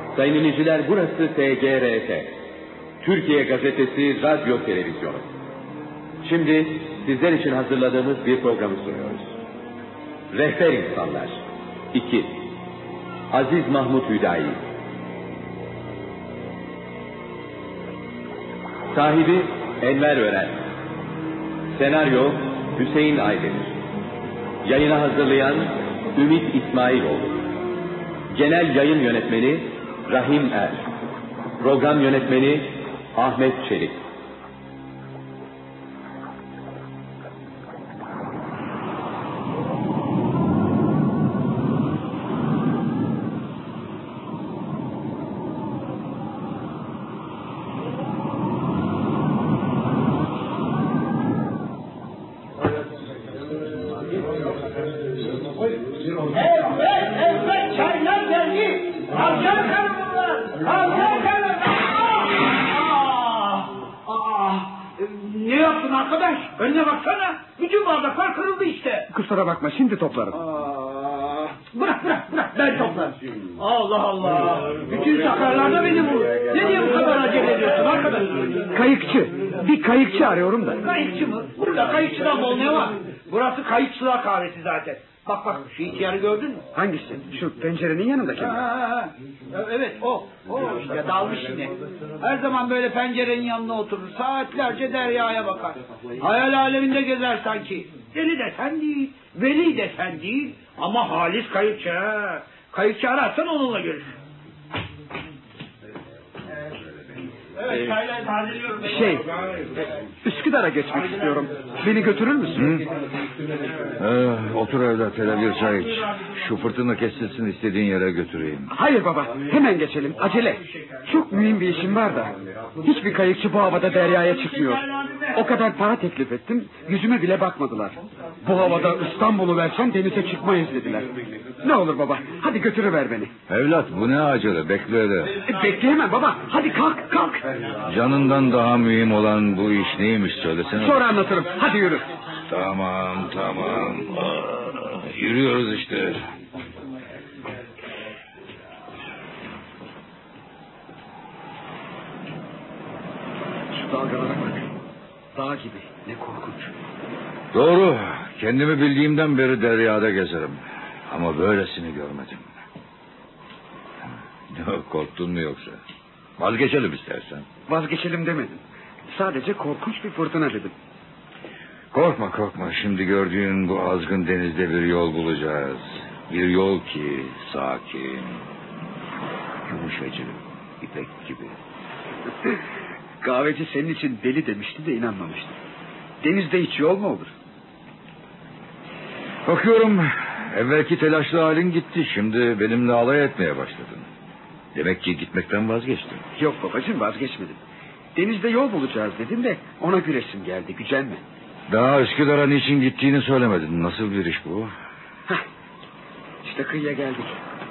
Sayın dinleyiciler, burası TGRT, Türkiye Gazetesi Radyo Televizyonu. Şimdi sizler için hazırladığımız bir programı sunuyoruz. Rehber İnsanlar 2. Aziz Mahmut Hüdayi. Sahibi Enver Ören. Senaryo Hüseyin Aydemir. Yayına hazırlayan Ümit İsmailoğlu. Genel yayın yönetmeni Rahim Er. Program yönetmeni Ahmet Çelik. Kusura bakma, şimdi toplarım. Bırak ben toplarım. Allah Allah. Bütün sakarlarda beni bu. Ne diye bu kadar acele ediyorsun arkadaş? Bir kayıkçı arıyorum da. Kayıkçı mı? Burada kayıkçıdan bol ne var? Burası kayıkçılar kahvesi zaten. Bak şu ihtiyarı gördün mü? Hangisi? Şu pencerenin yanındaki mi? Evet o işte dalmış yine. Her zaman böyle pencerenin yanına oturur. Saatlerce deryaya bakar. Hayal aleminde gezer sanki. Deli desen değil, veli desen değil. Ama halis kayıkçı. Kayıkçı ararsan onunla görüş. Evet, çaylar tazeliyorum. Üsküdar'a geçmek istiyorum. Beni götürür müsün? Otur evlat, hele bir çay iç. Şu fırtına kesilsin, istediğin yere götüreyim. Hayır baba, hemen geçelim, acele. Çok mühim bir işim var da. Hiçbir kayıkçı bu havada deryaya çıkmıyor. O kadar para teklif ettim, yüzüme bile bakmadılar. Bu havada İstanbul'u versem denize çıkmayız dediler. Ne olur baba, hadi götürüver beni. Evlat, bu ne acele, bekle de. Bekleyemem baba, hadi kalk. Canından daha mühim olan bu iş neymiş söylesene. Sonra anlatırım, hadi yürü. Tamam. Yürüyoruz işte. Şu dalgalara bak. Dağ gibi, ne korkunç. Doğru, kendimi bildiğimden beri deryada gezerim. Ama böylesini görmedim. Korktun mu yoksa? Vazgeçelim istersen. Vazgeçelim demedim. Sadece korkunç bir fırtına dedim. Korkma. Şimdi gördüğün bu azgın denizde bir yol bulacağız. Bir yol ki sakin, yumuşacık, ipek gibi. Kahveci senin için deli demişti de inanmamıştım. Denizde hiç yol mu olur? Bakıyorum evvelki telaşlı halin gitti. Şimdi benimle alay etmeye başladın. Demek ki gitmekten vazgeçtin. Yok babacığım, vazgeçmedim. Denizde yol bulacağız dedim de ona güreşim geldi, gücenme. Daha Üsküdar'a niçin gittiğini söylemedin. Nasıl bir iş bu? İşte kıyıya geldik.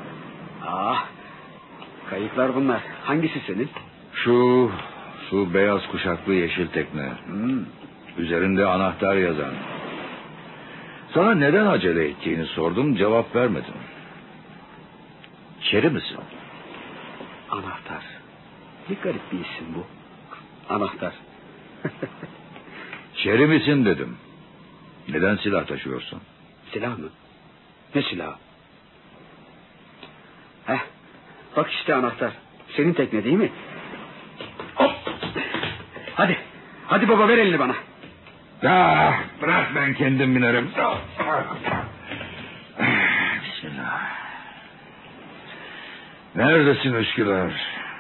Kayıklar bunlar. Hangisi senin? Şu beyaz kuşaklı yeşil tekne. Üzerinde anahtar yazan. Sana neden acele ettiğini sordum, cevap vermedin. Çeri misin? Anahtar. Ne garip bir isim bu. Anahtar. Çeri misin dedim. Neden silah taşıyorsun? Silah mı? Ne silahı? Bak işte anahtar. Senin tekne değil mi? Hop. Hadi baba, ver elini bana. Bırak, ben kendim binerim. Bismillah. Neredesin Üsküdar?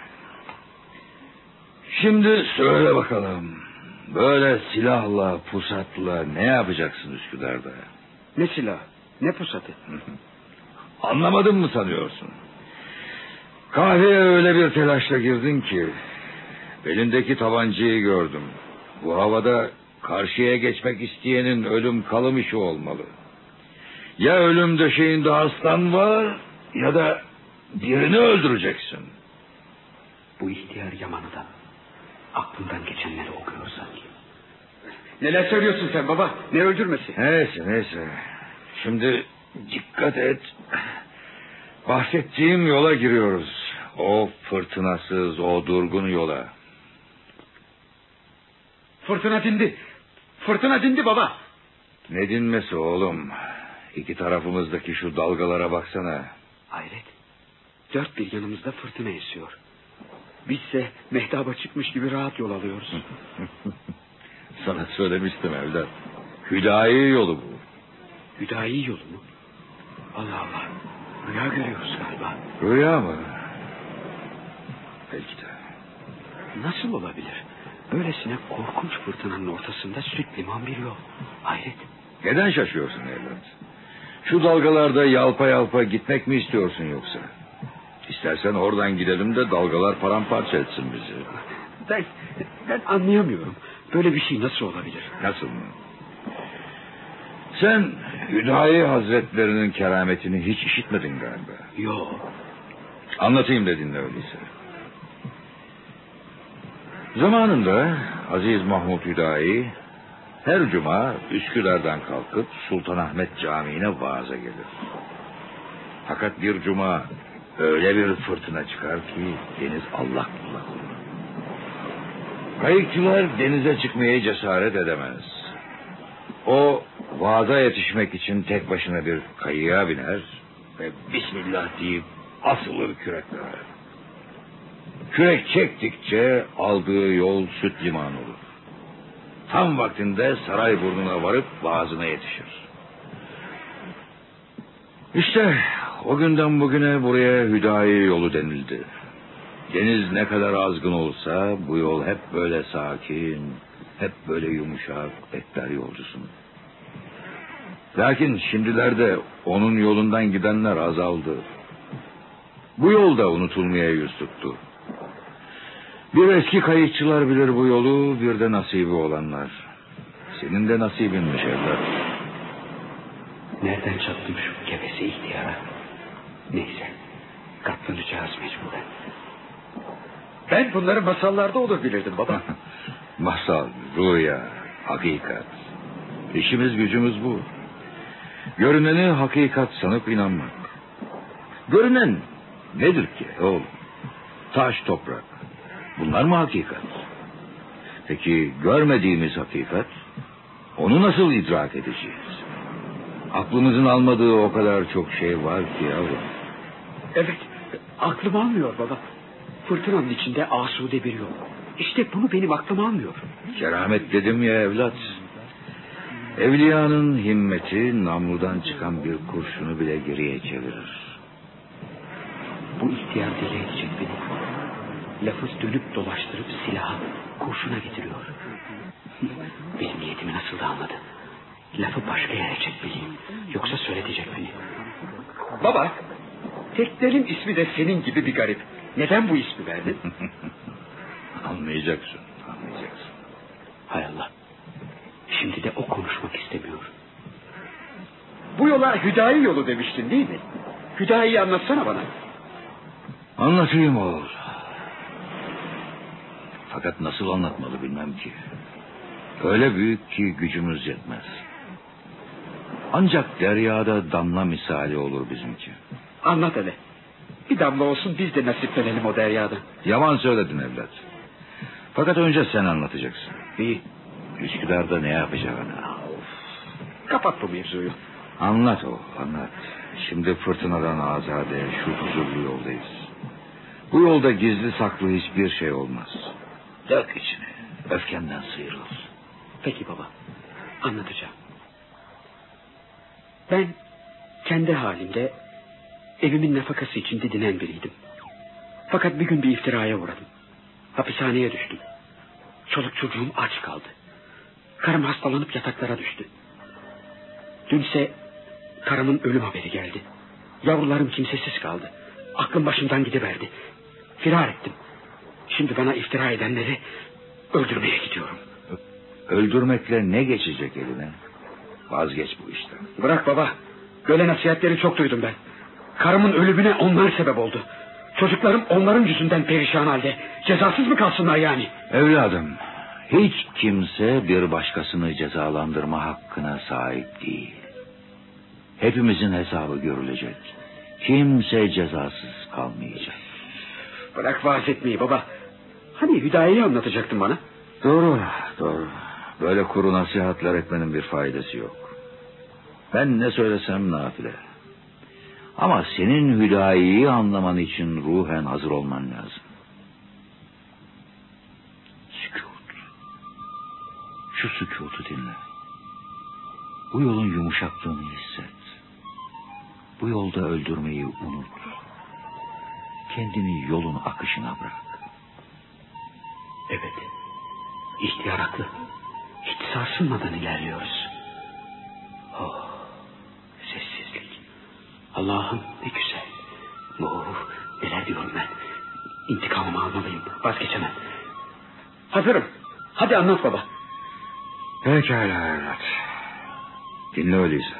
Şimdi söyle bakalım. Böyle silahla, pusatla ne yapacaksın Üsküdar'da? Ne silah, ne pusatı? Anlamadın mı sanıyorsun? Kahveye öyle bir telaşla girdin ki belindeki tabancayı gördüm. Bu havada karşıya geçmek isteyenin ölüm kalım işi olmalı. Ya ölüm döşeğinde hastan var ya da birini öldüreceksin. Bu ihtiyar Yaman'dan aklından geçenleri okuyor sanki. Neler söylüyorsun sen baba? Ne öldürmesi? Neyse. Şimdi dikkat et. Bahsettiğim yola giriyoruz. O fırtınasız, o durgun yola. Fırtına dindi. Fırtına dindi baba. Ne dinmesi oğlum? İki tarafımızdaki şu dalgalara baksana. Hayret. Dört bir yanımızda fırtına esiyor. Bizse mehtaba çıkmış gibi rahat yol alıyoruz. Sana söylemiştim evlat. Hüdayi yolu bu. Hüdayi yolu mu? Allah Allah. Rüya görüyoruz galiba. Rüya mı? Belki de. Nasıl olabilir? Böylesine korkunç fırtınanın ortasında süt liman bir yol. Hayret. Neden şaşıyorsun evlat? Şu dalgalarda yalpa yalpa gitmek mi istiyorsun yoksa? İstersen oradan gidelim de dalgalar paramparça etsin bizi. Ben anlayamıyorum. Böyle bir şey nasıl olabilir? Nasıl mı? Sen Hüdayi Hazretlerinin kerametini hiç işitmedin galiba. Yok. Anlatayım da dinle öyleyse. Zamanında Aziz Mahmud Hüdayi her cuma Üsküdar'dan kalkıp Sultanahmet Camii'ne vaaza gelir. Fakat bir cuma öyle bir fırtına çıkar ki deniz allak bullak olur. Kayıkçılar denize çıkmaya cesaret edemez. O vaaza yetişmek için tek başına bir kayığa biner ve Bismillah deyip asılır küreklere. Kürek çektikçe aldığı yol süt liman olur. Tam vaktinde Sarayburnu'na varıp vaazına yetişir. İşte o günden bugüne buraya Hüdayi yolu denildi. Deniz ne kadar azgın olsa bu yol hep böyle sakin, hep böyle yumuşak bekler yolcusunu. Lakin şimdilerde onun yolundan gidenler azaldı. Bu yol da unutulmaya yüz tuttu. Bir eski kayıkçılar bilir bu yolu, bir de nasibi olanlar. Senin de nasibinmiş evlat. Nereden çattım şu gevese ihtiyara? Neyse, katlanacağız mecburen. Ben bunları masallarda olur bilirdim baba. Masal, rüya, hakikat. İşimiz gücümüz bu. Görüneni hakikat sanıp inanmak. Görünen nedir ki oğlum? Taş, toprak. Bunlar mı hakikat? Peki görmediğimiz hakikat? Onu nasıl idrak edeceğiz? Aklımızın almadığı o kadar çok şey var ki yavrum. Evet, aklım almıyor baba. Fırtınanın içinde asude bir yol. İşte bunu benim aklım almıyor. Keramet dedim ya evlat. Evliyanın himmeti namludan çıkan bir kurşunu bile geriye çevirir. Bu ihtiyar deli edecek beni. Lafı dönüp dolaştırıp silahı kurşuna getiriyor. Benim niyetimi nasıl da anladı. Lafı başka yere çekmeliyim. Yoksa söyletecek beni. Baba, teklerin ismi de senin gibi bir garip. Neden bu ismi verdin? Anlayacaksın. Hay Allah. Şimdi de o konuşmak istemiyor. Bu yola Hüdayi yolu demiştin değil mi? Hüdayi'yi anlatsana bana. Anlatayım oğul. Fakat nasıl anlatmalı bilmem ki. Öyle büyük ki gücümüz yetmez. Ancak deryada damla misali olur bizimki. Anlat hele. Bir damla olsun biz de nasiplenelim o deryadan. Yaman söyledin evlat. Fakat önce sen anlatacaksın. İyi. Üsküdar'da ne yapacağını. Kapat bu mevzuyu. Anlat oğul, anlat. Şimdi fırtınadan azade, şu huzurlu yoldayız. Bu yolda gizli saklı hiçbir şey olmaz. Dök içine, öfkenden sıyrıl. Peki baba, anlatacağım. Ben kendi halimde evimin nafakası için didinen biriydim. Fakat bir gün bir iftiraya uğradım. Hapishaneye düştüm. Çoluk çocuğum aç kaldı. Karım hastalanıp yataklara düştü. Dünse karımın ölüm haberi geldi. Yavrularım kimsesiz kaldı. Aklım başımdan gidiverdi. Firar ettim. Şimdi bana iftira edenleri öldürmeye gidiyorum. Öldürmekle ne geçecek eline? Vazgeç bu işten. Bırak baba. Böyle nasihatleri çok duydum ben. Karımın ölümüne onlar sebep oldu. Çocuklarım onların yüzünden perişan halde. Cezasız mı kalsınlar yani? Evladım, hiç kimse bir başkasını cezalandırma hakkına sahip değil. Hepimizin hesabı görülecek. Kimse cezasız kalmayacak. Bırak vaaz etmeyi baba. Hani Hüdayi'yi anlatacaktın bana? Doğru. Böyle kuru nasihatler etmenin bir faydası yok. Ben ne söylesem nafile. Ama senin Hüdayi'yi anlaman için ruhen hazır olman lazım. Sükût. Şu sükûtu dinle. Bu yolun yumuşaklığını hisset. Bu yolda öldürmeyi unut. Kendini yolun akışına bırak. Evet. İhtiyar haklı. Hiç sarsılmadan ilerliyoruz. Oh, sessizlik. Allah'ım ne güzel. Neler diyorum ben. İntikamımı almalıyım. Vazgeçemem. Hazırım. Hadi anlat baba. Pekala evlat. Dinle öyleyse.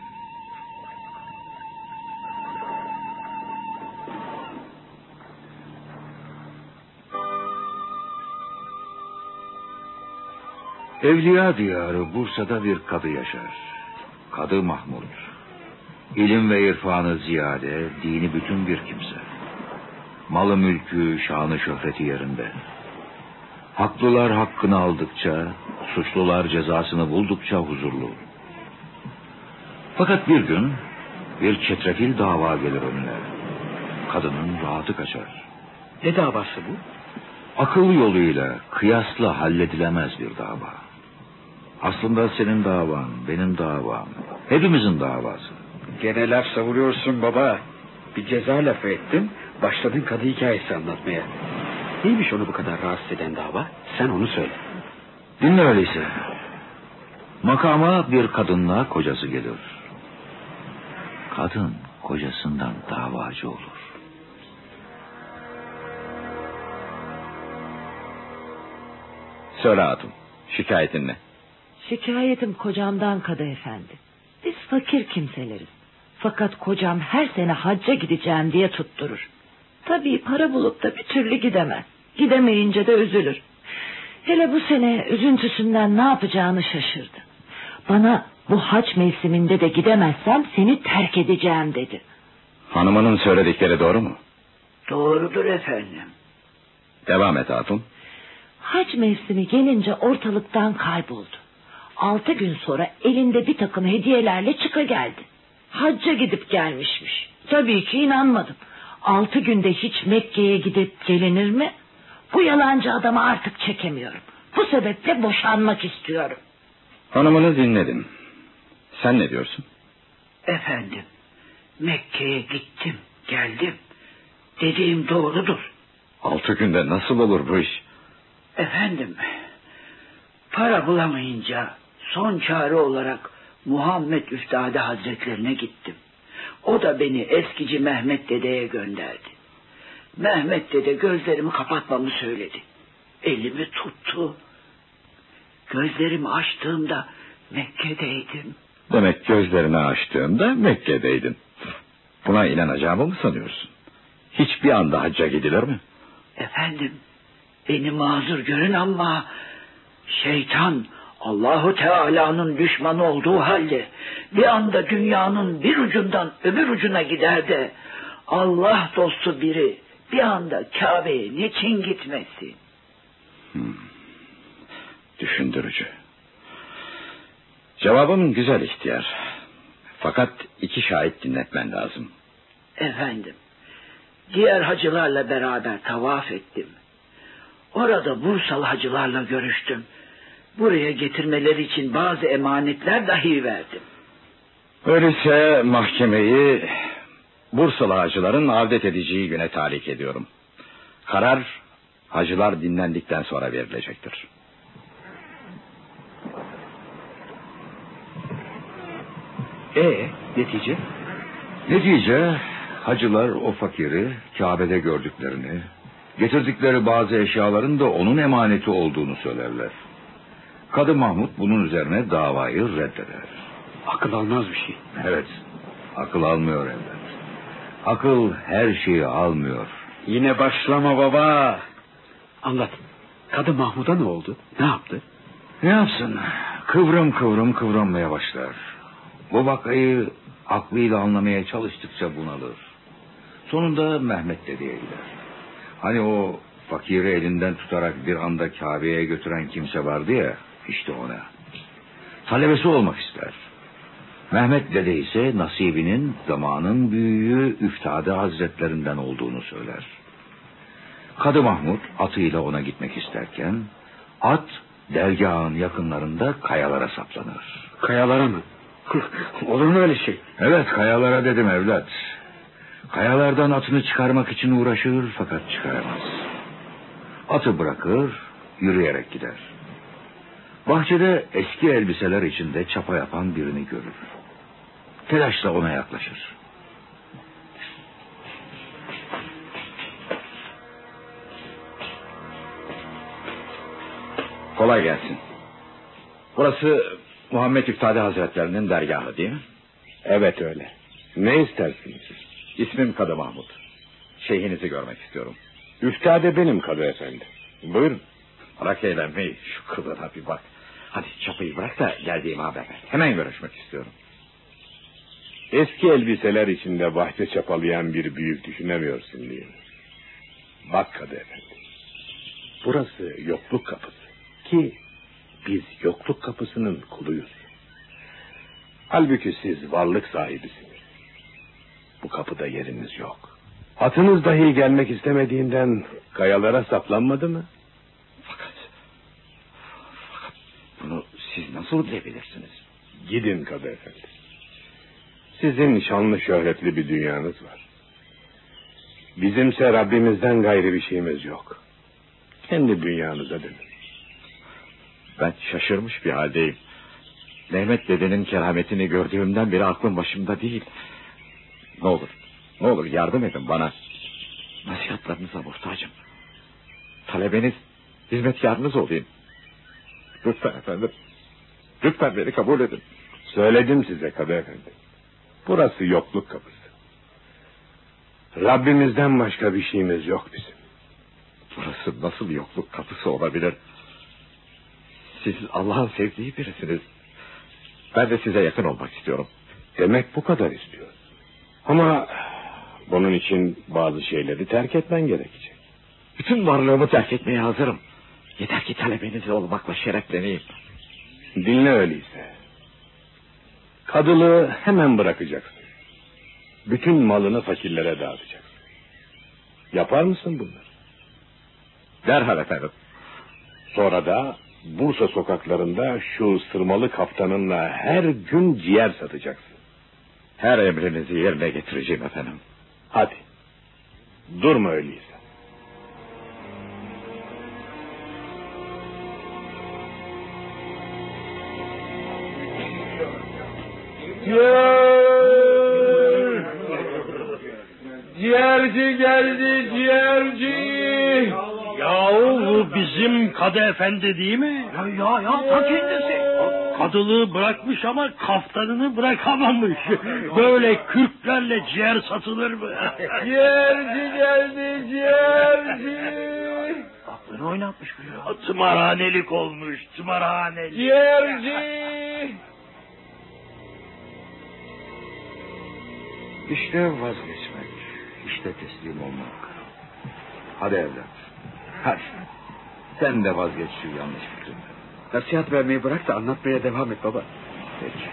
Evliya diyarı Bursa'da bir kadı yaşar. Kadı Mahmud. İlim ve irfanı ziyade, dini bütün bir kimse. Malı mülkü, şanı şöhreti yerinde. Haklılar hakkını aldıkça, suçlular cezasını buldukça huzurlu. Fakat bir gün bir çetrefil dava gelir önüne. Kadının rahatı kaçar. Ne davası bu? Akıl yoluyla kıyasla halledilemez bir dava. Aslında senin davan, benim davam, hepimizin davası. Gene laf savuruyorsun baba. Bir ceza lafı ettin, başladın kadı hikayesi anlatmaya. Neymiş onu bu kadar rahatsız eden dava? Sen onu söyle. Dinle öyleyse. Makama bir kadınla kocası gelir. Kadın kocasından davacı olur. Söyle hatun, şikayetin ne? Şikayetim kocamdan Kadı Efendi. Biz fakir kimseleriz. Fakat kocam her sene hacca gideceğim diye tutturur. Tabii para bulup da bir türlü gidemez. Gidemeyince de üzülür. Hele bu sene üzüntüsünden ne yapacağını şaşırdı. Bana bu hac mevsiminde de gidemezsem seni terk edeceğim dedi. Hanımının söyledikleri doğru mu? Doğrudur efendim. Devam et hatun. Hac mevsimi gelince ortalıktan kayboldu. 6 gün sonra elinde bir takım hediyelerle çıkageldi. Hacca gidip gelmişmiş. Tabii ki inanmadım. 6 günde hiç Mekke'ye gidip gelinir mi? Bu yalancı adamı artık çekemiyorum. Bu sebeple boşanmak istiyorum. Hanımını dinledim. Sen ne diyorsun? Efendim, Mekke'ye gittim, geldim. Dediğim doğrudur. 6 günde nasıl olur bu iş? Efendim, para bulamayınca son çare olarak Muhammed Üftade Hazretlerine gittim. O da beni eskici Mehmet Dede'ye gönderdi. Mehmet Dede gözlerimi kapatmamı söyledi. Elimi tuttu. Gözlerimi açtığımda Mekke'deydim. Demek gözlerini açtığında Mekke'deydin. Buna inanacağımı mı sanıyorsun? Hiçbir anda hacca gidilir mi? Efendim, beni mazur görün ama şeytan Allahu Teala'nın düşmanı olduğu halde bir anda dünyanın bir ucundan öbür ucuna gider de Allah dostu biri bir anda Kabe'ye niçin gitmesin? Düşündürücü. Cevabın güzel ihtiyar. Fakat 2 şahit dinletmen lazım. Efendim, diğer hacılarla beraber tavaf ettim. Orada Bursalı hacılarla görüştüm. Buraya getirmeleri için bazı emanetler dahi verdim. Öyleyse mahkemeyi Bursalı hacıların avdet edeceği güne tahrik ediyorum. Karar hacılar dinlendikten sonra verilecektir. Netice? Netice hacılar o fakiri Kabe'de gördüklerini, getirdikleri bazı eşyaların da onun emaneti olduğunu söylerler. Kadı Mahmud bunun üzerine davayı reddeder. Akıl almaz bir şey. Evet, akıl almıyor evlat. Akıl her şeyi almıyor. Yine başlama baba. Anlat. Kadı Mahmud'a ne oldu? Ne yaptı? Ne yapsın? Kıvrım kıvrım kıvranmaya başlar. Bu vakayı aklıyla anlamaya çalıştıkça bunalır. Sonunda Mehmet Dede'ye gider. Hani o fakiri elinden tutarak bir anda Kabe'ye götüren kimse vardı ya, işte ona. Talebesi olmak ister. Mehmet dede ise nasibinin zamanın büyüğü Üftade Hazretlerinden olduğunu söyler. Kadı Mahmud atıyla ona gitmek isterken at dergahın yakınlarında kayalara saplanır. Kayalara mı? Olur mu öyle şey? Evet, kayalara dedim evlat. Kayalardan atını çıkarmak için uğraşır fakat çıkaramaz. Atı bırakır, yürüyerek gider. Bahçede eski elbiseler içinde çapa yapan birini görür. Telaşla ona yaklaşır. Kolay gelsin. Burası Muhammed Üftade Hazretlerinin dergahı değil mi? Evet öyle. Ne istersiniz? İsmim Kadı Mahmud. Şeyhinizi görmek istiyorum. Üftade benim Kadı Efendi. Buyurun. Bırak eğlenmeyi, şu kılına bir bak. Hadi çapayı bırak da geldiğimi haber ver. Hemen görüşmek istiyorum. Eski elbiseler içinde bahçe çapalayan bir büyük düşünemiyorsun değil mi? Bak Kadı Efendi. Burası yokluk kapısı. Ki biz yokluk kapısının kuluyuz. Halbuki siz varlık sahibisiniz. Bu kapıda yeriniz yok. Atınız dahi gelmek istemediğinden kayalara saplanmadı mı? Fakat bunu siz nasıl bilebilirsiniz? Gidin Kadı Efendi. Sizin şanlı şöhretli bir dünyanız var. Bizimse Rabbimizden gayrı bir şeyimiz yok. Kendi dünyanıza dönün. Ben şaşırmış bir haldeyim. Mehmet dedenin kerametini gördüğümden beri aklım başımda değil. Ne olur yardım edin bana. Nasihatlarınıza muhtacım. Talebeniz, hizmetkarınız olayım. Lütfen efendim. Lütfen beni kabul edin. Söyledim size Kadı Efendi. Burası yokluk kapısı. Rabbimizden başka bir şeyimiz yok bizim. Burası nasıl yokluk kapısı olabilir? Siz Allah'ın sevdiği birisiniz. Ben de size yakın olmak istiyorum. Demek bu kadar istiyoruz. Ama bunun için bazı şeyleri terk etmen gerekecek. Bütün varlığımı terk etmeye hazırım. Yeter ki talebeniz olmakla şerefleneyim. Dinle öyleyse. Kadılığı hemen bırakacaksın. Bütün malını fakirlere dağıtacaksın. Yapar mısın bunları? Derhal efendim. Sonra da Bursa sokaklarında şu sırmalı kaftanınla her gün ciğer satacaksın. Her emrinizi yerine getireceğim efendim. Hadi. Durma öyleyse. Ciğerci geldi, ciğerci. Yahu bizim Kadı Efendi değil mi? Ya ta kendisi. Kadılığı bırakmış ama kaftanını bırakamamış. Böyle kürklerle ciğer satılır mı? Ciğerci geldi, ciğerci. Aklını oynatmış bu ya. Tımarhanelik olmuş, tımarhanelik. Ciğerci. İşte vazgeçmek, işte teslim olmak. Hadi evlat, hadi. Sen de vazgeç şu yanlış fikrinden. Nasihat vermeyi bırak da anlatmaya devam et baba. Peki.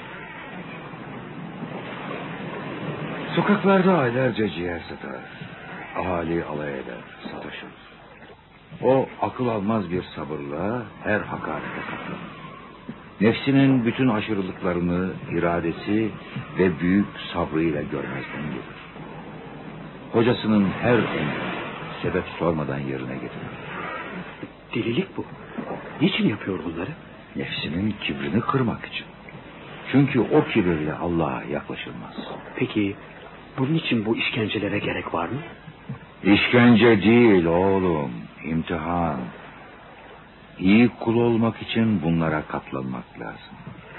Sokaklarda aylarca ciğer satar. Ahali alay eder, sataşır. O akıl almaz bir sabırla her hakarete katlanır. Nefsinin bütün aşırılıklarını, iradesi ve büyük sabrıyla görmezden gelir. Hocasının her emrini sebep sormadan yerine getirir. Delilik bu. Niçin yapıyor bunları? Nefsinin kibrini kırmak için. Çünkü o kibirle Allah'a yaklaşılmaz. Peki bunun için bu işkencelere gerek var mı? İşkence değil oğlum, imtihan. İyi kul olmak için bunlara katlanmak lazım.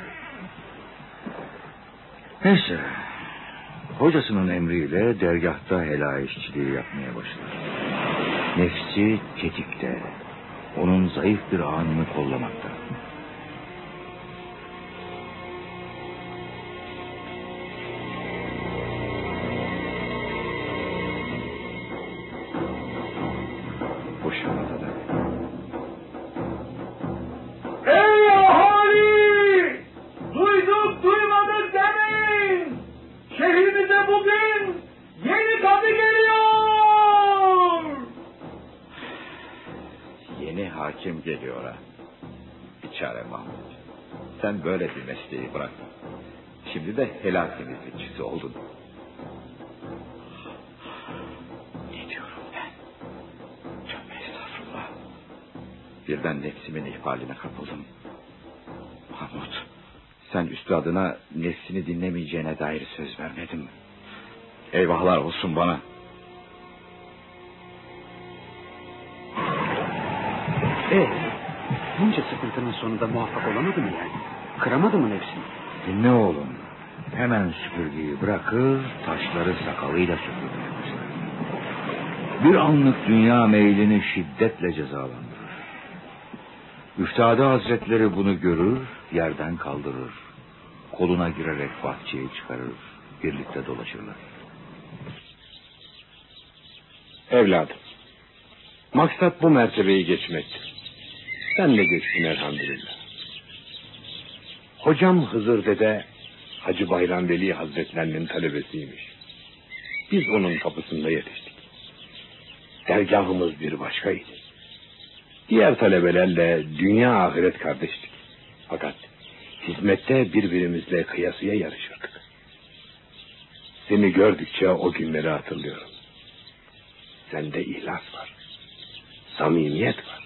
Neyse, hocasının emriyle dergahta helal işçiliği yapmaya başlar. Nefsi tetikte, onun zayıf bir anını kollamakta. sonum geliyor ha. Bir çare Mahmut. Sen böyle bir mesleği bırak. Şimdi de helal temizlikçisi oldun. Ne diyorum ben? Tövbe estağfurullah. Birden nefsimin ihfaline kapıldım. Mahmut, sen üstadına nefsini dinlemeyeceğine dair söz vermedin. Eyvahlar olsun bana. Bunca sıkıntının sonunda muvaffak olamadı mı yani? Kıramadı mı nefsini? Dinle oğlum. Hemen süpürgeyi bırakır, taşları sakalıyla süpürmeye başlar. Bir anlık dünya meylini şiddetle cezalandırır. Üftade Hazretleri bunu görür, yerden kaldırır. Koluna girerek bahçeye çıkarır. Birlikte dolaşırlar. Evladım, maksat bu mertebeyi geçmektir. Sen de geçtin elhamdülillah. Hocam Hızır Dede Hacı Bayram Veli Hazretlerinin talebesiymiş. Biz onun kapısında yetiştik. Dergahımız bir başkaydı. Diğer talebelerle dünya ahiret kardeştik. Fakat hizmette birbirimizle kıyasıya yarışırdık. Seni gördükçe o günleri hatırlıyorum. Sende ihlas var. Samimiyet var.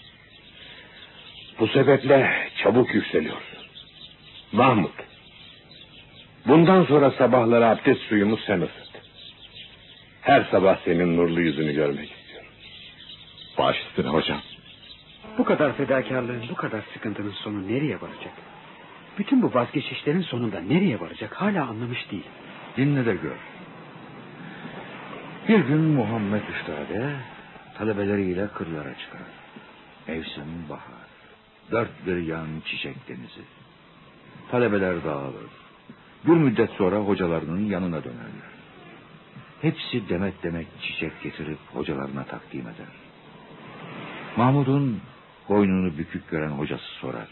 Bu sebeple çabuk yükseliyorsun. Mahmut, bundan sonra sabahları abdest suyumu sen ısıt. Her sabah senin nurlu yüzünü görmek istiyorum. Baş üstüne hocam. Bu kadar fedakarlığın, bu kadar sıkıntının sonu nereye varacak? Bütün bu vazgeçişlerin sonunda nereye varacak hala anlamış değil. Dinle de gör. Bir gün Muhammed Üstade talebeleriyle kırlara çıkar. Mevsim bahar. Dört bir yan çiçek denizi. Talebeler dağılır. Bir müddet sonra hocalarının yanına dönerler. Hepsi demet demet çiçek getirip hocalarına takdim eder. Mahmud'un boynunu bükük gören hocası sorar.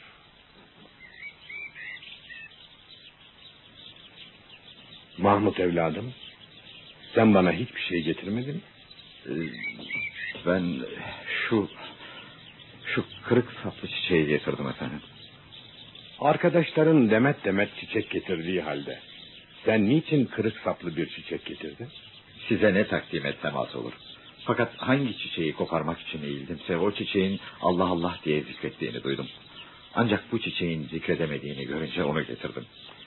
Mahmut evladım, sen bana hiçbir şey getirmedin mi? Ben şu kırık saplı çiçeği getirdim efendim. Arkadaşların demet demet çiçek getirdiği halde sen niçin kırık saplı bir çiçek getirdin? Size ne takdim etsem az olur. Fakat hangi çiçeği koparmak için eğildimse o çiçeğin Allah Allah diye zikrettiğini duydum. Ancak bu çiçeğin zikredemediğini görünce onu getirdim.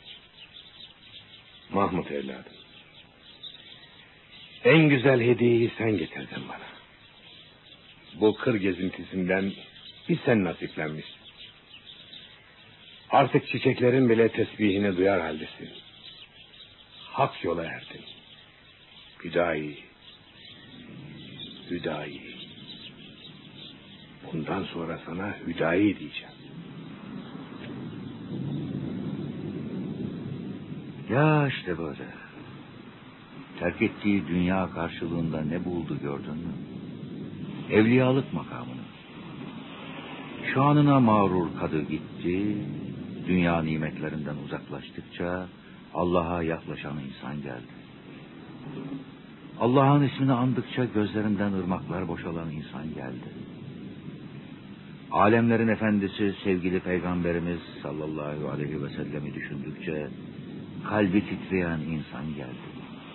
Mahmut evladım, en güzel hediyeyi sen getirdin bana. Bu kır gezintisinden bir sen nasiplenmişsin. Artık çiçeklerin bile tesbihini duyar haldesin. Hak yola erdin. Hüdayi, Hüdayi. Bundan sonra sana Hüdayi diyeceğim. Ya işte böyle. Terk ettiği dünya karşılığında ne buldu gördün mü? Evliyalık makamını. Şanına mağrur kadı gitti. Dünya nimetlerinden uzaklaştıkça Allah'a yaklaşan insan geldi. Allah'ın ismini andıkça gözlerinden ırmaklar boşalan insan geldi. Alemlerin efendisi sevgili peygamberimiz sallallahu aleyhi ve sellemi düşündükçe kalbi titreyen insan geldi.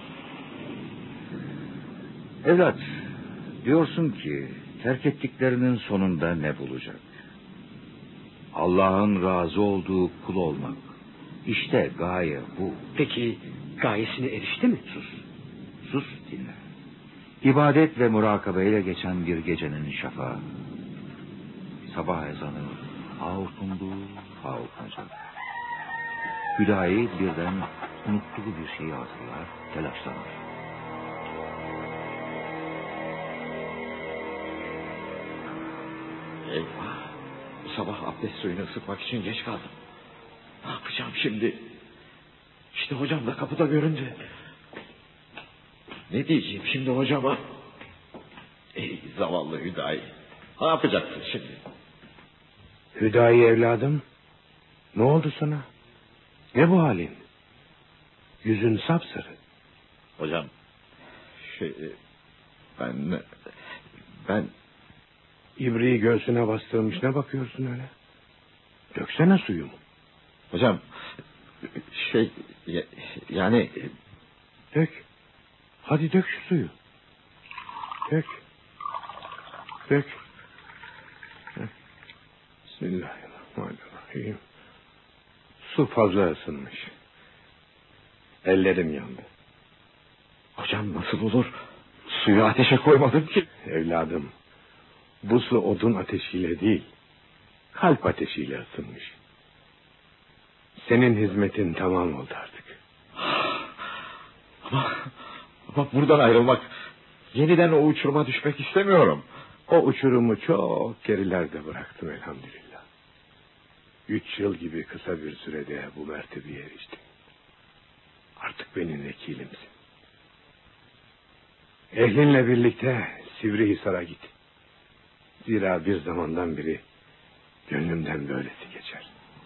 Evlat, diyorsun ki terk ettiklerinin sonunda ne bulacak? Allah'ın razı olduğu kul olmak. İşte gaye bu. Peki gayesine erişti mi? Sus dinle. İbadet ve murakabeyle geçen bir gecenin şafağı. Sabah ezanı ha okundu, ha okunacak. Hüdayi birden unuttuğu bir şeyi hatırlar, telaşlanır. Eyvah! Bu sabah abdest suyunu ısıtmak için geç kaldım. Ne yapacağım şimdi? İşte hocam da kapıda göründü. Ne diyeceğim şimdi hocama? Ey zavallı Hüdayi! Ne yapacaksın şimdi? Hüdayi evladım, ne oldu sana? Ne bu halin? Yüzün sapsarı. Hocam, ben İbriği göğsüne bastırmış, ne bakıyorsun öyle? Döksene suyumu. Hocam yani... Dök. Hadi dök şu suyu. Dök. Dök. Bismillahirrahmanirrahim. Su fazla ısınmış. Ellerim yandı. Hocam nasıl olur? Suyu ateşe koymadım ki. Evladım, bu su odun ateşiyle değil, kalp ateşiyle ısınmış. Senin hizmetin tamam oldu artık. Ama buradan ayrılmak, yeniden o uçuruma düşmek istemiyorum. O uçurumu çok gerilerde bıraktım elhamdülillah. 3 yıl gibi kısa bir sürede bu mertebeye eriştim. Artık benim vekilimsin. Ehlinle birlikte Sivrihisar'a git. Zira bir zamandan beri gönlümden böylesi geçer.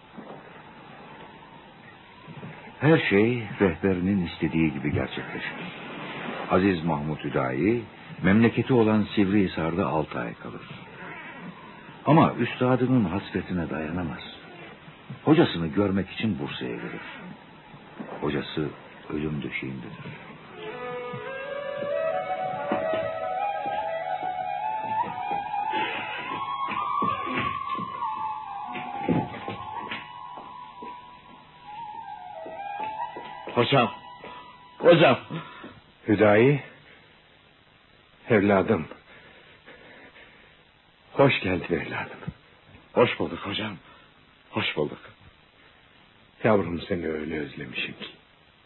Her şey rehberinin istediği gibi gerçekleşti. Aziz Mahmud Hüdayi memleketi olan Sivrihisar'da 6 ay kalır. Ama üstadının hasretine dayanamaz. Hocasını görmek için Bursa'ya gelir. Hocası ölüm döşeğindedir. Hocam. Hüdayi, evladım. Hoş geldin evladım. Hoş bulduk hocam. Hoş bulduk. Yavrum, seni öyle özlemişim ki.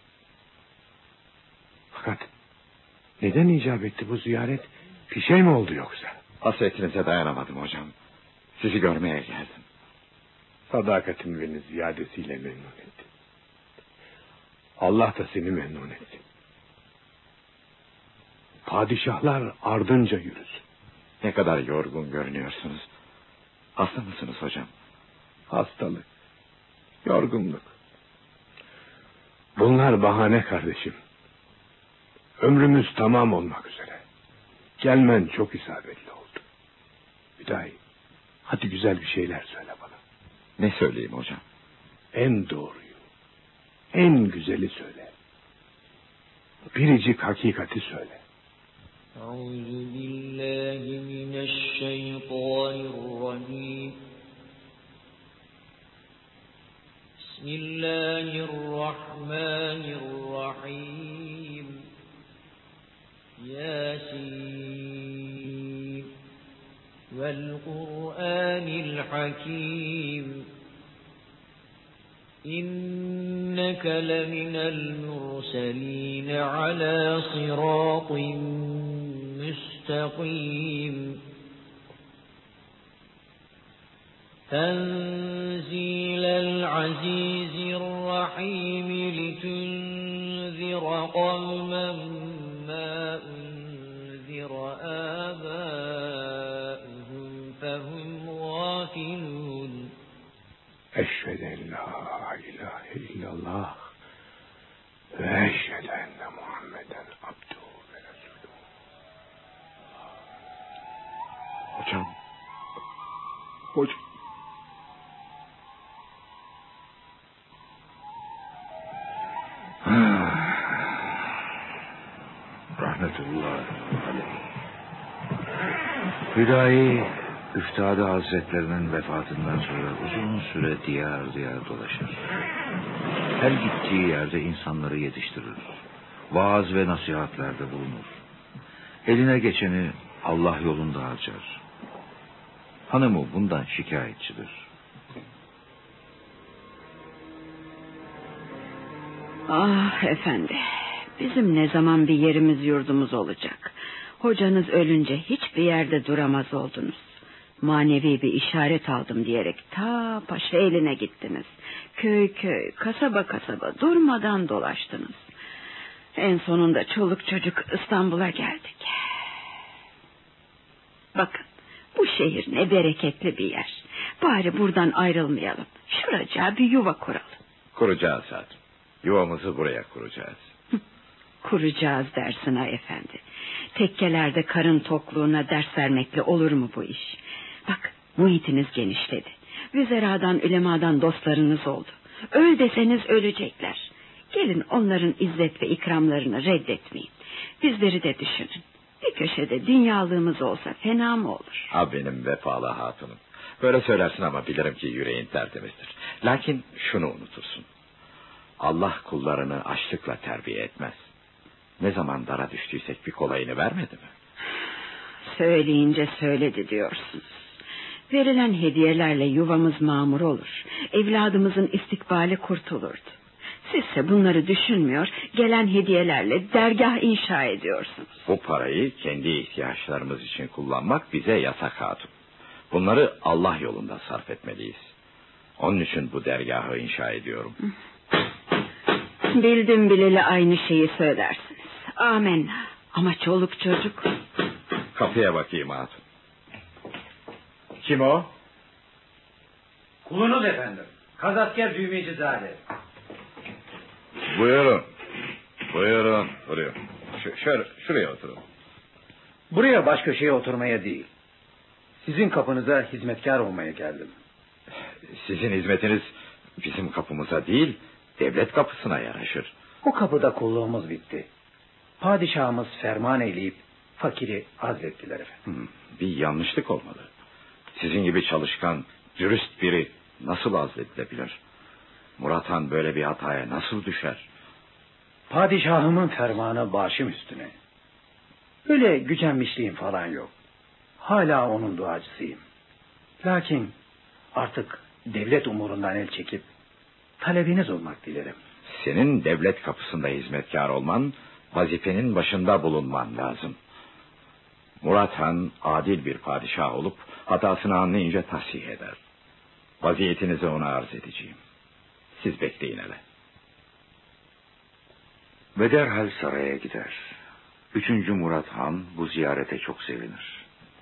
Fakat neden icap etti bu ziyaret? Bir şey mi oldu yoksa? Hasretinize dayanamadım hocam. Sizi görmeye geldim. Sadakatin beni ziyadesiyle memnun etti. Allah da seni memnun etsin. Padişahlar ardınca yürüsün. Ne kadar yorgun görünüyorsunuz. Hasta mısınız hocam? Hastalık, yorgunluk. Bunlar bahane kardeşim. Ömrümüz tamam olmak üzere. Gelmen çok isabetli oldu. Hüdayi, hadi güzel bir şeyler söyle bana. Ne söyleyeyim hocam? En doğruyu, en güzeli söyle. Biricik hakikati söyle. Euzubillahimineşşeytanirracim. Bismillahirrahmanirrahim. Yasin vel Kur'anil Hakim. İnneke leminel murselin ala sıratin müstakim. Tenzilel azizirrahim litunzira kavmen ma unzira âbâuhum fehum gâfilûn. Eşhedü en la ilahe illallah ve eşhedü enne Muhammeden abduhu ve resulühü. Hocam. Rahmetullah aleyh. Hüdayi Üftade Hazretlerinin vefatından sonra uzun süre diyar diyar dolaşır. Her gittiği yerde insanları yetiştirir. Vaaz ve nasihatlerde bulunur. Eline geçeni Allah yolunda harcar. Hanımı bundan şikayetçidir. Ah efendi, bizim ne zaman bir yerimiz yurdumuz olacak? Hocanız ölünce hiçbir yerde duramaz oldunuz. Manevi bir işaret aldım diyerek ta paşa eline gittiniz. Köy köy, kasaba kasaba durmadan dolaştınız. En sonunda çoluk çocuk İstanbul'a geldik. Bakın, bu şehir ne bereketli bir yer. Bari buradan ayrılmayalım. Şuracağı bir yuva kuralım. Kuracağız zaten. Yuvamızı buraya kuracağız. Kuracağız dersin ha efendi. Tekkelerde karın tokluğuna ders vermekle olur mu bu iş? Bak, muhitiniz genişledi. Vüzeradan, ülemadan dostlarınız oldu. Öl deseniz ölecekler. Gelin onların izzet ve ikramlarını reddetmeyin. Bizleri de düşünün. Bir köşede dünyalığımız olsa fena mı olur? Ha benim vefalı hatunum. Böyle söylersin ama bilirim ki yüreğin tertemizdir. Lakin şunu unutursun. Allah kullarını açlıkla terbiye etmez. Ne zaman dara düştüysek bir kolayını vermedi mi? Söyleyince söyledi diyorsunuz. Verilen hediyelerle yuvamız mamur olur. Evladımızın istikbali kurtulurdu. Sizse bunları düşünmüyor, gelen hediyelerle dergah inşa ediyorsunuz. Bu parayı kendi ihtiyaçlarımız için kullanmak bize yasak hatun. Bunları Allah yolunda sarf etmeliyiz. Onun için bu dergahı inşa ediyorum. Bildim bileli aynı şeyi söylersiniz. Amenna. Ama çoluk çocuk. Kapıya bakayım hatun. Kim o? Kulunuz efendim. Kazasker Düğmecizade. Buyurun. Buyurun. Buraya. Şuraya oturun. Buraya baş köşeye oturmaya değil, sizin kapınıza hizmetkar olmaya geldim. Sizin hizmetiniz bizim kapımıza değil, devlet kapısına yaraşır. O kapıda kulluğumuz bitti. Padişahımız ferman eyleyip fakiri azlettiler efendim. Bir yanlışlık olmalı. Sizin gibi çalışkan, dürüst biri nasıl azledilebilir? Murat Han böyle bir hataya nasıl düşer? Padişahımın fermanı başım üstüne. Öyle gücenmişliğim falan yok. Hala onun duacısıyım. Lakin artık devlet umurundan el çekip talebiniz olmak dilerim. Senin devlet kapısında hizmetkar olman, vazifenin başında bulunman lazım. Murat Han adil bir padişah olup hatasını anlayınca tahsih eder. Vaziyetinizi ona arz edeceğim. Siz bekleyin hele. Ve derhal saraya gider. 3. Murat Han bu ziyarete çok sevinir.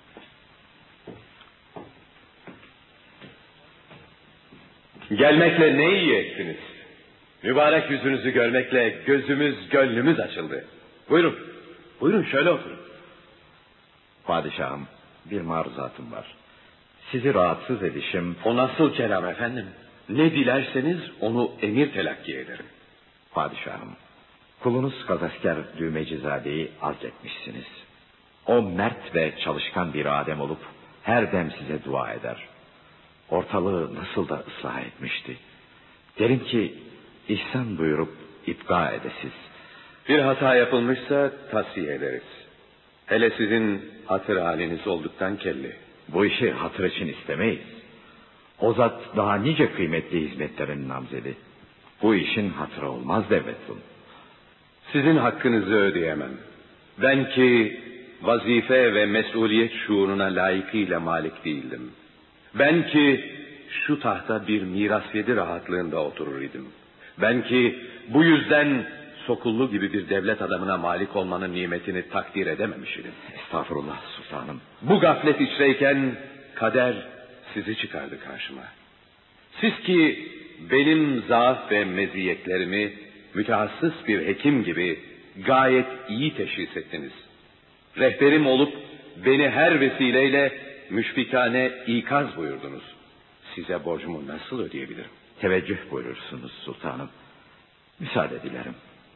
Gelmekle ne iyi ettiniz. Mübarek yüzünüzü görmekle gözümüz gönlümüz açıldı. Buyurun. Buyurun şöyle oturun. Padişahım, bir maruzatım var. Sizi rahatsız edişim... O nasıl kelam efendim? Ne dilerseniz onu emir telakki ederim. Padişahım, kulunuz Kazasker Düğmecizade'yi azletmişsiniz. O mert ve çalışkan bir adem olup her dem size dua eder. Ortalığı nasıl da ıslah etmişti. Derim ki ihsan buyurup ipka edesiz. Bir hata yapılmışsa tasfiye ederiz. Hele sizin hatır haliniz olduktan kelli. Bu işi hatır için istemeyiz. O zat daha nice kıymetli hizmetlerin namzedi. Bu işin hatırı olmaz devletim. Sizin hakkınızı ödeyemem. Ben ki vazife ve mesuliyet şuuruna layıkıyla malik değildim. Ben ki şu tahta bir miras yedi rahatlığında oturur idim. Ben ki bu yüzden Sokullu gibi bir devlet adamına malik olmanın nimetini takdir edememiş idim. Estağfurullah sultanım. Bu gaflet içreyken kader sizi çıkardı karşıma. Siz ki benim zaaf ve meziyetlerimi mütehassıs bir hekim gibi gayet iyi teşhis ettiniz. Rehberim olup beni her vesileyle müşfikane ikaz buyurdunuz. Size borcumu nasıl ödeyebilirim? Teveccüh buyurursunuz sultanım. Müsaade dilerim.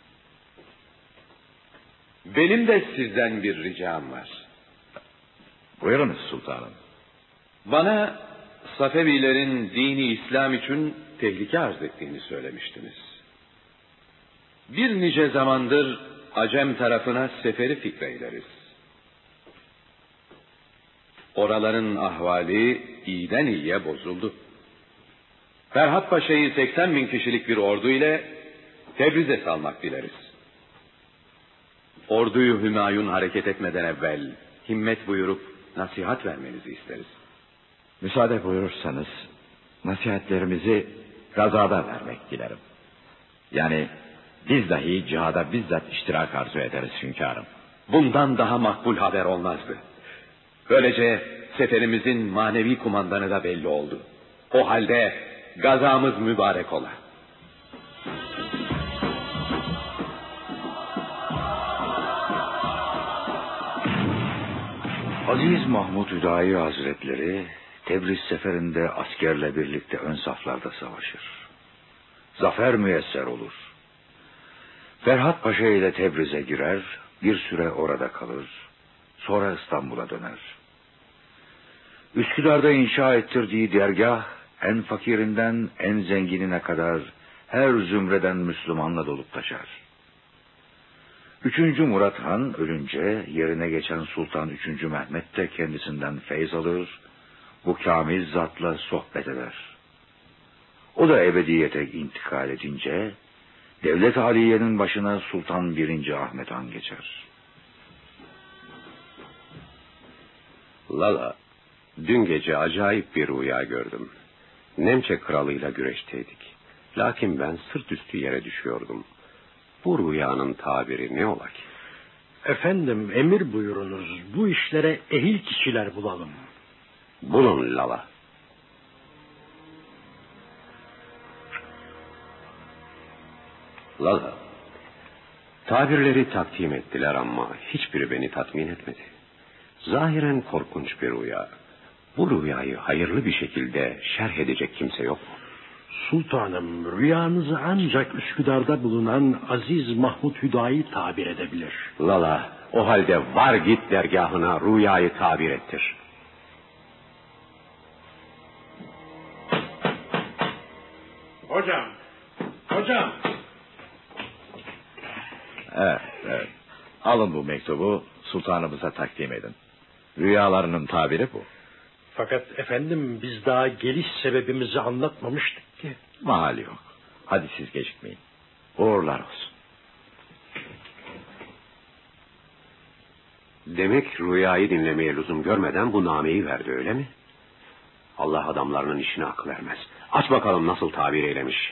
Benim de sizden bir ricam var. Buyurunuz sultanım. Bana Safevilerin dini İslam için tehlike arz ettiğini söylemiştiniz. Bir nice zamandır Acem tarafına seferi fikreyleriz. Oraların ahvali iyiden iyiye bozuldu. Ferhat Paşa'yı 80 bin kişilik bir ordu ile Tebriz'e salmak dileriz. Orduyu Hümayun hareket etmeden evvel himmet buyurup nasihat vermenizi isteriz. Müsaade buyurursanız nasihatlerimizi gazada vermek dilerim. Yani biz dahi cihada bizzat iştirak arzu ederiz hünkârım. Bundan daha makbul haber olmazdı. Böylece seferimizin manevi kumandanı da belli oldu. O halde gazamız mübarek ola. Aziz Mahmud Hüdayi Hazretleri Tebriz seferinde askerle birlikte ön saflarda savaşır. Zafer müyesser olur. Ferhat Paşa ile Tebriz'e girer, bir süre orada kalır. Sonra İstanbul'a döner. Üsküdar'da inşa ettirdiği dergah en fakirinden en zenginine kadar her zümreden Müslümanla dolup taşar. 3. Murat Han ölünce yerine geçen Sultan 3. Mehmet de kendisinden feyz alır, bu kamil zatla sohbet eder. O da ebediyete intikal edince Devlet Aliye'nin başına Sultan 1. Ahmet Han geçer. Lala, dün gece acayip bir rüya gördüm. Nemçe kralıyla güreşteydik. Lakin ben sırt üstü yere düşüyordum. Bu rüyanın tabiri ne ola ki? Efendim, emir buyurunuz. Bu işlere ehil kişiler bulalım. Bulun Lala. Lala, tabirleri takdim ettiler ama hiçbiri beni tatmin etmedi. Zahiren korkunç bir rüya. Bu rüyayı hayırlı bir şekilde şerh edecek kimse yok mu? Sultanım, rüyanızı ancak Üsküdar'da bulunan Aziz Mahmud Hüdayi tabir edebilir. Lala, o halde var git dergahına rüyayı tabir ettir. Hocam. Evet. Alın bu mektubu, sultanımıza takdim edin. Rüyalarının tabiri bu. Fakat efendim, biz daha geliş sebebimizi anlatmamıştık ki. Mahali yok. Hadi siz gecikmeyin. Uğurlar olsun. Demek rüyayı dinlemeye lüzum görmeden bu nameyi verdi, öyle mi? Allah adamlarının işine akıl vermez. Aç bakalım nasıl tabir eylemiş.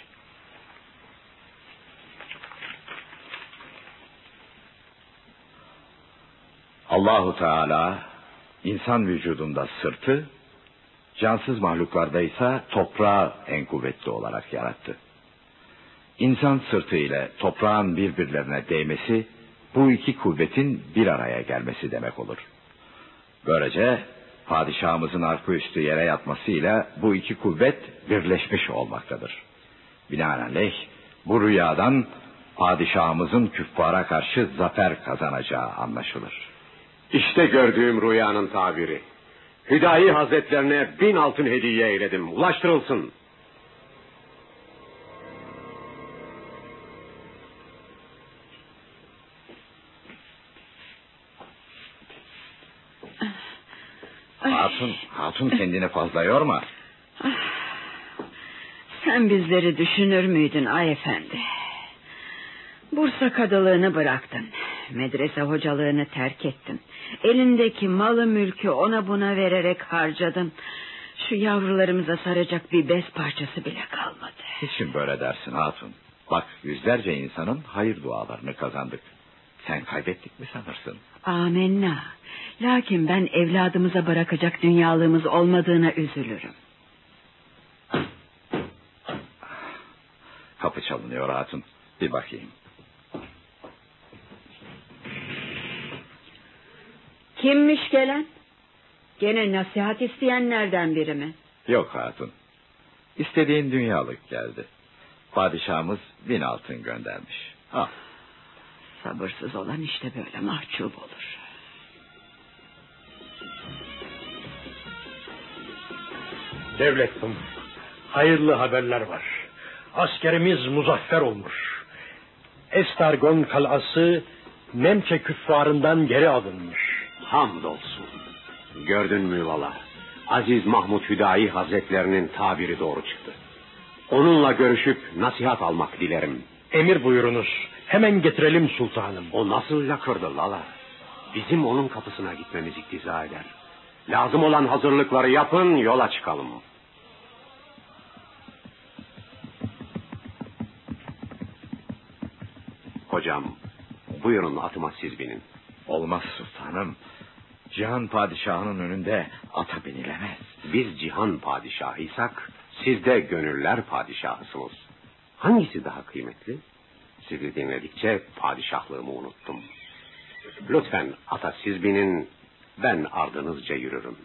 Allahu Teala insan vücudunda sırtı, cansız mahluklarda ise toprağı en kuvvetli olarak yarattı. İnsan sırtı ile toprağın birbirlerine değmesi, bu iki kuvvetin bir araya gelmesi demek olur. Böylece padişahımızın arka üstü yere yatmasıyla bu iki kuvvet birleşmiş olmaktadır. Binaenaleyh bu rüyadan padişahımızın küffara karşı zafer kazanacağı anlaşılır. İşte gördüğüm rüyanın tabiri. Hüdayi Hazretlerine 1000 altın hediye eyledim. Ulaştırılsın. Hatun kendini fazla yorma. Sen bizleri düşünür müydün ay efendi? Bursa kadılığını bıraktın. Medrese hocalığını terk ettin. Elindeki malı mülkü ona buna vererek harcadın. Şu yavrularımıza saracak bir bez parçası bile kalmadı. Niçin böyle dersin hatun? Bak, yüzlerce insanın hayır dualarını kazandık. Sen kaybettik mi sanırsın? Amenna. Lakin ben evladımıza bırakacak dünyalığımız olmadığına üzülürüm. Kapı çalınıyor hatun. Bir bakayım. Kimmiş gelen? Gene nasihat isteyenlerden biri mi? Yok hatun. İstediğin dünyalık geldi. Padişahımız 1000 altın göndermiş. Al. Sabırsız olan işte böyle mahcup olur. Devletim, hayırlı haberler var. Askerimiz muzaffer olmuş. Estargon kalası Nemçe küffarından geri alınmış. Hamdolsun. Gördün mü Lala? Aziz Mahmud Hüdayi Hazretlerinin tabiri doğru çıktı. Onunla görüşüp nasihat almak dilerim. Emir buyurunuz. Hemen getirelim sultanım. O nasıl lakırdı Lala? Bizim onun kapısına gitmemiz iktiza eder. Lazım olan hazırlıkları yapın, yola çıkalım. Hocam, buyurun atıma siz binin. Olmaz sultanım. Cihan padişahının önünde ata binilemez. Biz cihan padişahıysak siz de gönüller padişahısınız. Hangisi daha kıymetli? Sizi dinledikçe padişahlığımı unuttum. Lütfen ata siz binin, Ben ardınızca yürürüm.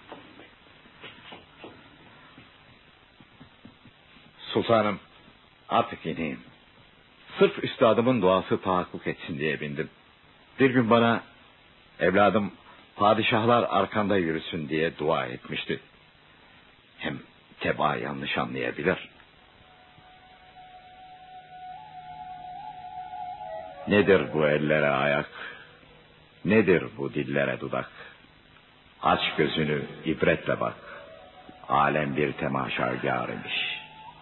Sultanım, artık ineyim. Sırf üstadımın duası tahakkuk etsin diye bindim. Bir gün bana evladım padişahlar arkanda yürüsün diye dua etmişti. Hem tebaa yanlış anlayabilir. Nedir bu ellere ayak? Nedir bu dillere dudak? Aç gözünü ibretle bak. Alem bir temaşagâr imiş.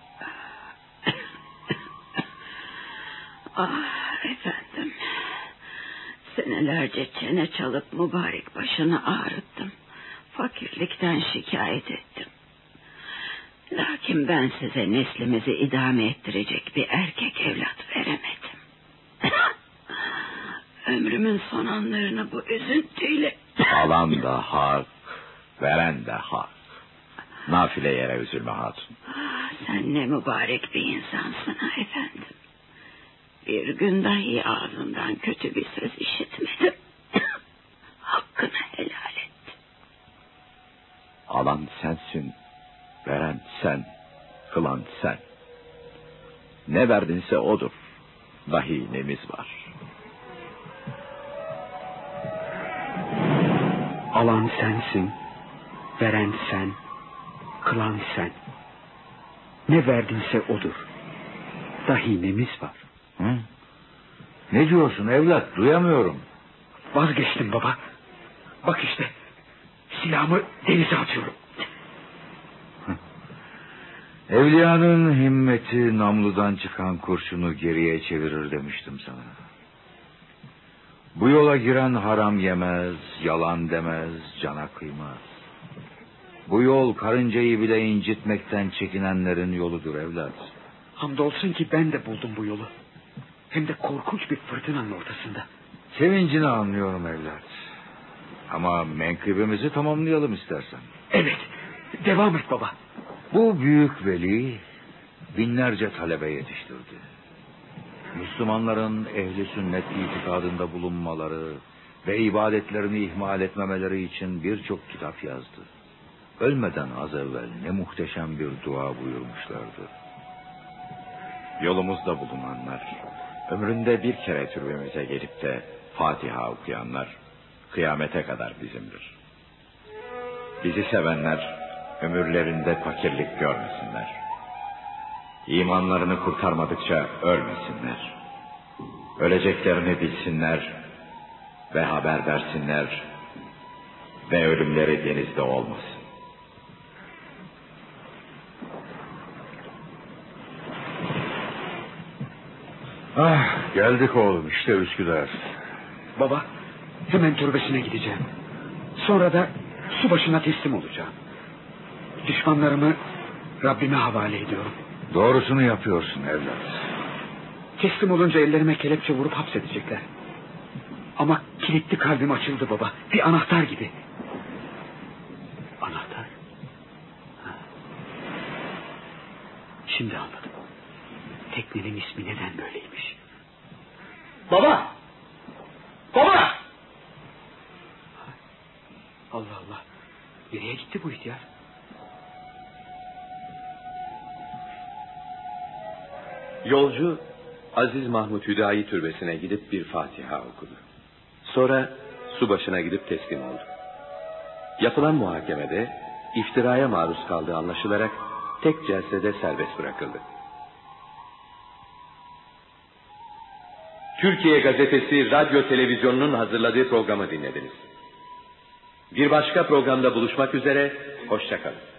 Ah efendim. Senelerce çene çalıp mübarek başını ağrıttım. Fakirlikten şikayet ettim. Lakin ben size neslimizi idame ettirecek bir erkek evlat veremedim. Ömrümün son anlarını bu üzüntüyle... Alan da hak, veren de hak. Nafile yere üzülme hatun. Sen ne mübarek bir insansın ha efendim. Bir gün dahi ağzından kötü bir söz işitmedim. Hakkını helal et. Alan sensin, veren sen, kılan sen. Ne verdinse odur. Dahi nemiz var. Alan sensin, veren sen, kılan sen. Ne verdinse odur. Dahi nemiz var. Hı? Ne diyorsun evlat? Duyamıyorum. Vazgeçtim baba. Bak işte, silahımı denize atıyorum. Evliyanın himmeti namludan çıkan kurşunu geriye çevirir demiştim sana. Bu yola giren haram yemez, yalan demez, cana kıymaz. Bu yol karıncayı bile incitmekten çekinenlerin yoludur evlat. Hamdolsun ki ben de buldum bu yolu. Hem de korkunç bir fırtınanın ortasında. Sevincini anlıyorum evlat. Ama menkıbemizi tamamlayalım istersen. Evet, devam et baba. Bu büyük veli binlerce talebe yetiştirdi. Müslümanların ehli sünnet itikadında bulunmaları ve ibadetlerini ihmal etmemeleri için birçok kitap yazdı. Ölmeden az evvel ne muhteşem bir dua buyurmuşlardı. Yolumuzda bulunanlar, ömründe bir kere türbemize gelip de Fatiha okuyanlar, kıyamete kadar bizimdir. Bizi sevenler, ömürlerinde fakirlik görmesinler. İmanlarını kurtarmadıkça ölmesinler. Öleceklerini bilsinler ve haber versinler ve ölümleri denizde olmasın. Ah, geldik oğlum, işte Üsküdar. Baba, hemen türbesine gideceğim. Sonra da subaşına teslim olacağım. Düşmanlarımı Rabbime havale ediyorum. Doğrusunu yapıyorsun evlat. Teslim olunca ellerime kelepçe vurup hapsedecekler. Ama kilitli kalbim açıldı baba. Bir anahtar gibi. Anahtar? Ha. Şimdi anladım. Teknenin ismi neden böyleymiş. Baba! Baba! Allah Allah. Nereye gitti bu ihtiyar? Yolcu Aziz Mahmut Hüdayi türbesine gidip bir Fatiha okudu. Sonra subaşına gidip teslim oldu. Yapılan muhakemede iftiraya maruz kaldığı anlaşılarak tek celsede serbest bırakıldı. Türkiye Gazetesi Radyo Televizyonu'nun hazırladığı programı dinlediniz. Bir başka programda buluşmak üzere, hoşça kalın.